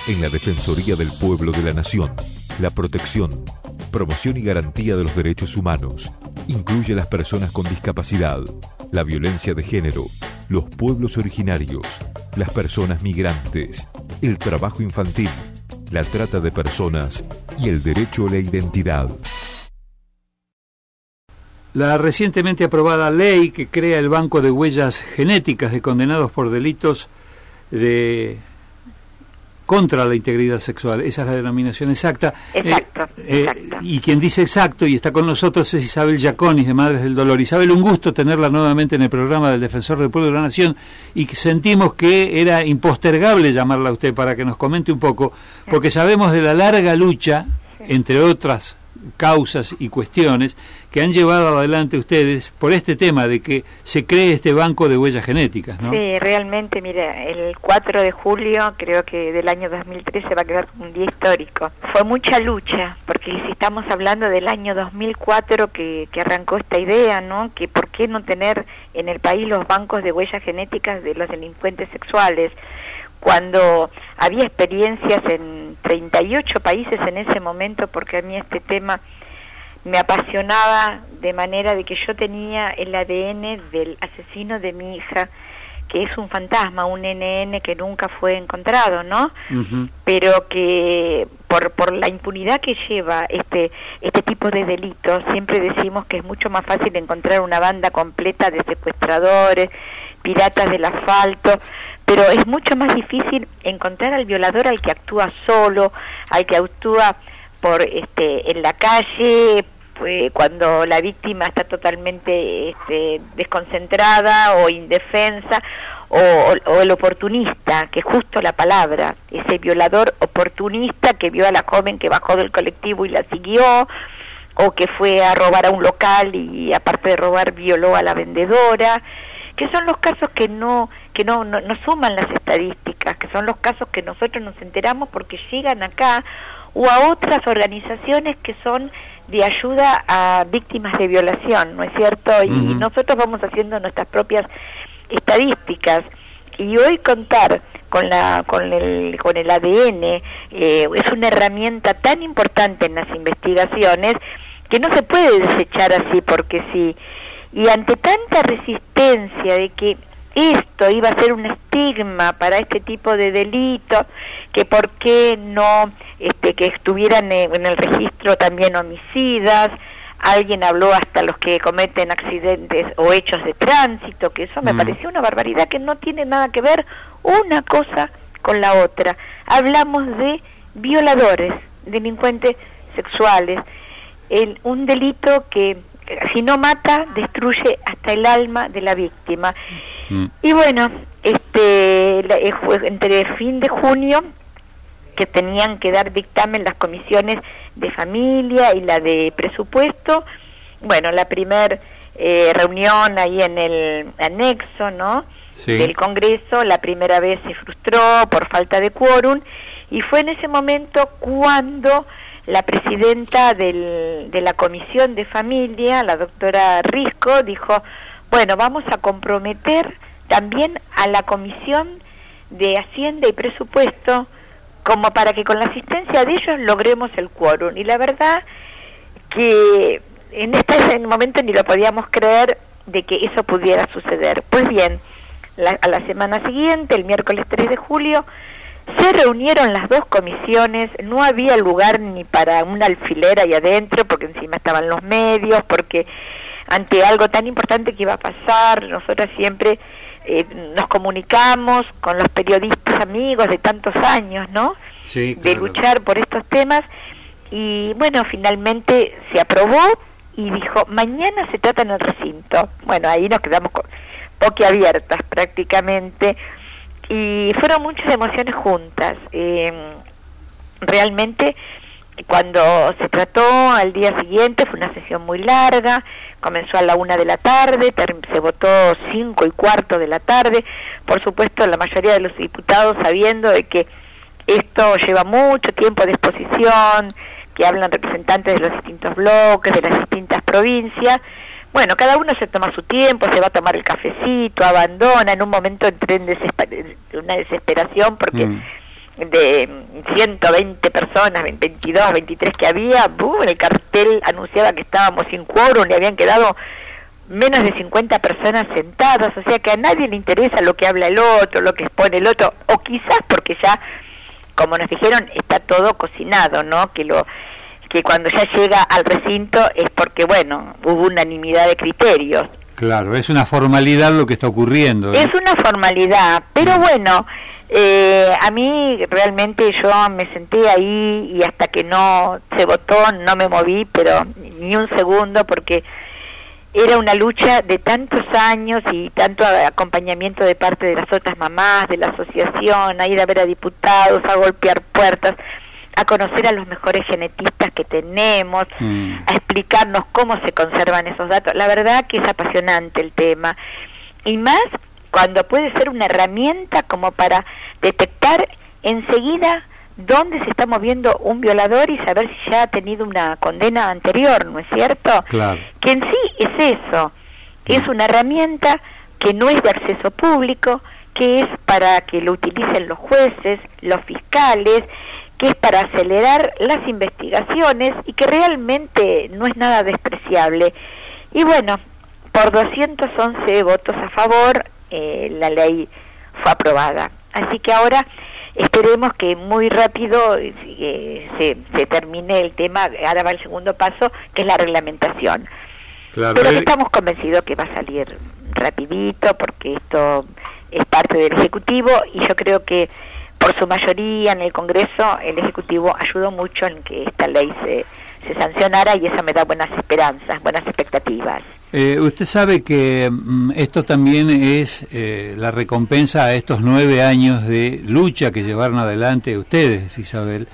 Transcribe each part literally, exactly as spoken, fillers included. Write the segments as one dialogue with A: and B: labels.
A: en la Defensoría del Pueblo de la Nación. La protección, promoción y garantía de los derechos humanos incluye a las personas con discapacidad, la violencia de género, los pueblos originarios, las personas migrantes, el trabajo infantil, la trata de personas y el derecho a la identidad.
B: La recientemente aprobada ley que crea el Banco de Huellas Genéticas de condenados por delitos de contra la integridad sexual, esa es la denominación exacta.
C: Exacto,
B: eh,
C: exacto.
B: Eh, y quien dice exacto y está con nosotros es Isabel Giaconis, de Madres del Dolor. Isabel, un gusto tenerla nuevamente en el programa del Defensor del Pueblo de la Nación, y sentimos que era impostergable llamarla a usted para que nos comente un poco, porque sabemos de la larga lucha, entre otras causas y cuestiones, que han llevado adelante ustedes por este tema de que se cree este banco de huellas genéticas, ¿no?
C: Sí, realmente, mira, el cuatro de julio, creo que del año dos mil trece, va a quedar como un día histórico. Fue mucha lucha, porque si estamos hablando del año dos mil cuatro que, que arrancó esta idea, ¿no? Que por qué no tener en el país los bancos de huellas genéticas de los delincuentes sexuales, cuando había experiencias en treinta y ocho países en ese momento, porque a mí este tema me apasionaba de manera de que yo tenía el A D N del asesino de mi hija, que es un fantasma, un N N que nunca fue encontrado, ¿no? Uh-huh. Pero que por por la impunidad que lleva este este tipo de delitos, siempre decimos que es mucho más fácil encontrar una banda completa de secuestradores, piratas del asfalto, pero es mucho más difícil encontrar al violador, al que actúa solo, al que actúa por este en la calle, pues, cuando la víctima está totalmente este, desconcentrada o indefensa, o, o, o el oportunista, que es justo la palabra, ese violador oportunista que vio a la joven que bajó del colectivo y la siguió, o que fue a robar a un local y aparte de robar violó a la vendedora, que son los casos que no que no, no, no suman las estadísticas, que son los casos que nosotros nos enteramos porque llegan acá, o a otras organizaciones que son de ayuda a víctimas de violación, ¿no es cierto? Y uh-huh. nosotros vamos haciendo nuestras propias estadísticas, y hoy contar con la con el con el A D N eh, es una herramienta tan importante en las investigaciones que no se puede desechar así porque sí. Y ante tanta resistencia de que esto iba a ser un estigma para este tipo de delitos, que por qué no este, que estuvieran en el registro también homicidas, alguien habló hasta los que cometen accidentes o hechos de tránsito, que eso me mm. pareció una barbaridad, que no tiene nada que ver una cosa con la otra. Hablamos de violadores, delincuentes sexuales, el, un delito que si no mata, destruye hasta el alma de la víctima. Mm. Y bueno, este la, eh, fue entre fin de junio que tenían que dar dictamen las comisiones de familia y la de presupuesto. Bueno, la primer eh, reunión ahí en el anexo, ¿no? Sí. Del Congreso, la primera vez se frustró por falta de quórum, y fue en ese momento cuando la presidenta del, de la Comisión de Familia, la doctora Risco, dijo, bueno, vamos a comprometer también a la Comisión de Hacienda y Presupuesto, como para que con la asistencia de ellos logremos el quórum. Y la verdad que en este momento ni lo podíamos creer de que eso pudiera suceder. Pues bien, la, a la semana siguiente, el miércoles tres de julio, se reunieron las dos comisiones, no había lugar ni para una alfilera ahí adentro, porque encima estaban los medios, porque ante algo tan importante que iba a pasar, nosotras siempre eh, nos comunicamos con los periodistas amigos de tantos años, ¿no? Sí, claro. De luchar por estos temas, y bueno, finalmente se aprobó y dijo, mañana se trata en el recinto. Bueno, ahí nos quedamos boquiabiertas prácticamente, y fueron muchas emociones juntas. Eh, realmente, cuando se trató al día siguiente, fue una sesión muy larga, comenzó a la una de la tarde, ter- se votó cinco y cuarto de la tarde, por supuesto la mayoría de los diputados sabiendo de que esto lleva mucho tiempo de exposición, que hablan representantes de los distintos bloques, de las distintas provincias. Bueno, cada uno se toma su tiempo, se va a tomar el cafecito, abandona, en un momento entré en desesper- una desesperación porque mm. de ciento veinte personas, veintidós, veintitrés que había, ¡bum!, el cartel anunciaba que estábamos sin quórum y habían quedado menos de cincuenta personas sentadas, o sea que a nadie le interesa lo que habla el otro, lo que expone el otro, o quizás porque ya, como nos dijeron, está todo cocinado, ¿no? Que lo que cuando ya llega al recinto es porque, bueno, hubo unanimidad de criterios.
B: Claro, es una formalidad lo que está ocurriendo, ¿eh?
C: Es una formalidad, pero bueno, eh, a mí realmente yo me senté ahí y hasta que no se votó no me moví, pero ni un segundo, porque era una lucha de tantos años y tanto acompañamiento de parte de las otras mamás, de la asociación, a ir a ver a diputados, a golpear puertas, a conocer a los mejores genetistas que tenemos, mm. a explicarnos cómo se conservan esos datos. La verdad que es apasionante el tema, y más cuando puede ser una herramienta como para detectar enseguida dónde se está moviendo un violador y saber si ya ha tenido una condena anterior, ¿no es cierto?
B: Claro.
C: Que en sí es eso, es una herramienta que no es de acceso público, que es para que lo utilicen los jueces, los fiscales, que es para acelerar las investigaciones y que realmente no es nada despreciable. Y bueno, por doscientos once votos a favor, eh, la ley fue aprobada. Así que ahora esperemos que muy rápido eh, se, se termine el tema. Ahora va el segundo paso, que es la reglamentación. Claro, pero que estamos convencidos que va a salir rapidito, porque esto es parte del Ejecutivo, y yo creo que por su mayoría en el Congreso el Ejecutivo ayudó mucho en que esta ley se, se sancionara, y eso me da buenas esperanzas, buenas expectativas.
B: Eh, usted sabe que mm, esto también es eh, la recompensa a estos nueve años de lucha que llevaron adelante ustedes, Isabel,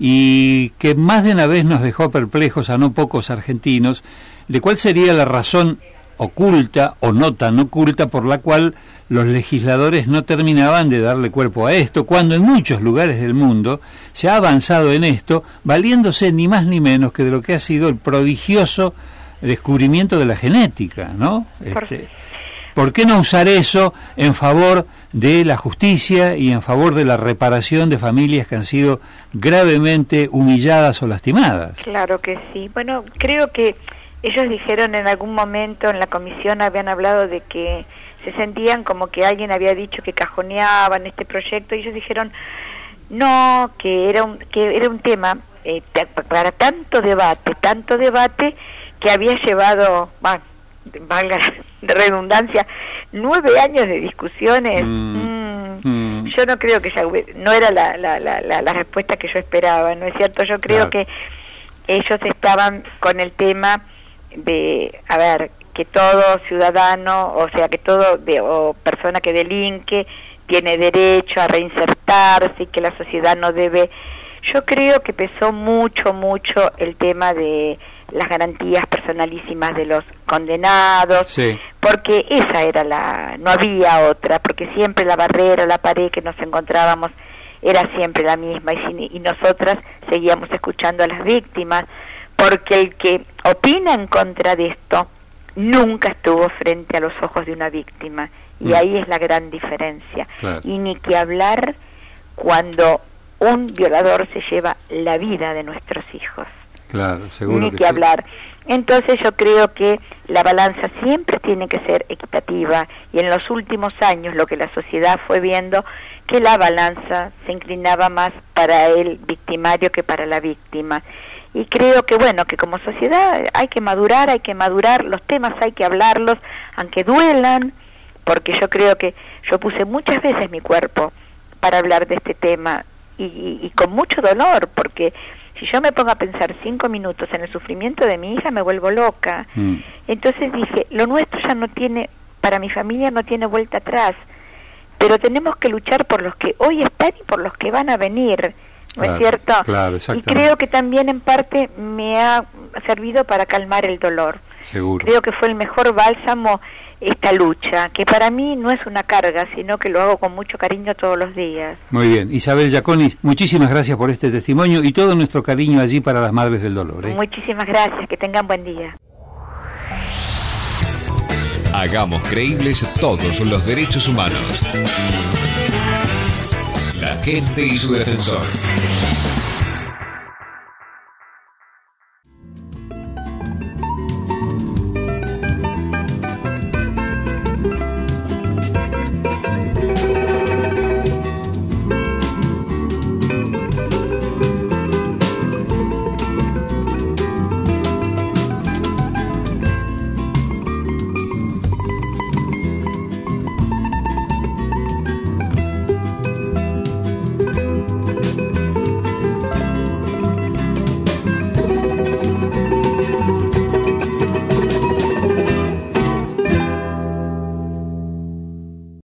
B: y que más de una vez nos dejó perplejos a no pocos argentinos, de cuál sería la razón oculta o no tan oculta por la cual los legisladores no terminaban de darle cuerpo a esto, cuando en muchos lugares del mundo se ha avanzado en esto, valiéndose ni más ni menos que de lo que ha sido el prodigioso descubrimiento de la genética, ¿no? Este, ¿por qué no usar eso en favor de la justicia y en favor de la reparación de familias que han sido gravemente humilladas o lastimadas?
C: Claro que sí. Bueno, creo que ellos dijeron en algún momento en la comisión, habían hablado de que se sentían como que alguien había dicho que cajoneaban este proyecto, y ellos dijeron no, que era un, que era un tema eh, para tanto debate, tanto debate que había llevado, bah, valga la redundancia, nueve años de discusiones. Mm, mm, mm. Yo no creo que ya hubiera, no era la, la, la, la, la respuesta que yo esperaba, ¿no es cierto? Yo creo claro. que ellos estaban con el tema de, a ver, que todo ciudadano, o sea, que todo de, o persona que delinque tiene derecho a reinsertarse, y que la sociedad no debe. Yo creo que pesó mucho, mucho el tema de las garantías personalísimas de los condenados, sí. porque esa era la, no había otra, porque siempre la barrera, la pared que nos encontrábamos era siempre la misma, y, y nosotras seguíamos escuchando a las víctimas, porque el que opina en contra de esto nunca estuvo frente a los ojos de una víctima, y mm. ahí es la gran diferencia. Claro. Y ni que hablar cuando un violador se lleva la vida de nuestros hijos.
B: Claro, seguro
C: ni
B: que,
C: que
B: sí.
C: hablar. Entonces yo creo que la balanza siempre tiene que ser equitativa, y en los últimos años lo que la sociedad fue viendo, que la balanza se inclinaba más para el victimario que para la víctima. Y creo que bueno, que como sociedad hay que madurar, hay que madurar, los temas hay que hablarlos, aunque duelan, porque yo creo que yo puse muchas veces mi cuerpo para hablar de este tema, y, y, y con mucho dolor, porque si yo me pongo a pensar cinco minutos en el sufrimiento de mi hija, me vuelvo loca. Mm. Entonces dije, lo nuestro ya no tiene, para mi familia no tiene vuelta atrás, pero tenemos que luchar por los que hoy están y por los que van a venir, ¿no claro, es cierto?
B: Claro,
C: y creo que también en parte me ha servido para calmar el dolor.
B: Seguro.
C: Creo que fue el mejor bálsamo esta lucha, que para mí no es una carga, sino que lo hago con mucho cariño todos los días.
B: Muy bien. Isabel Giaconis, muchísimas gracias por este testimonio y todo nuestro cariño allí para las Madres del Dolor, ¿eh?
C: Muchísimas gracias, que tengan buen día.
A: Hagamos creíbles todos los derechos humanos. La gente y su defensor.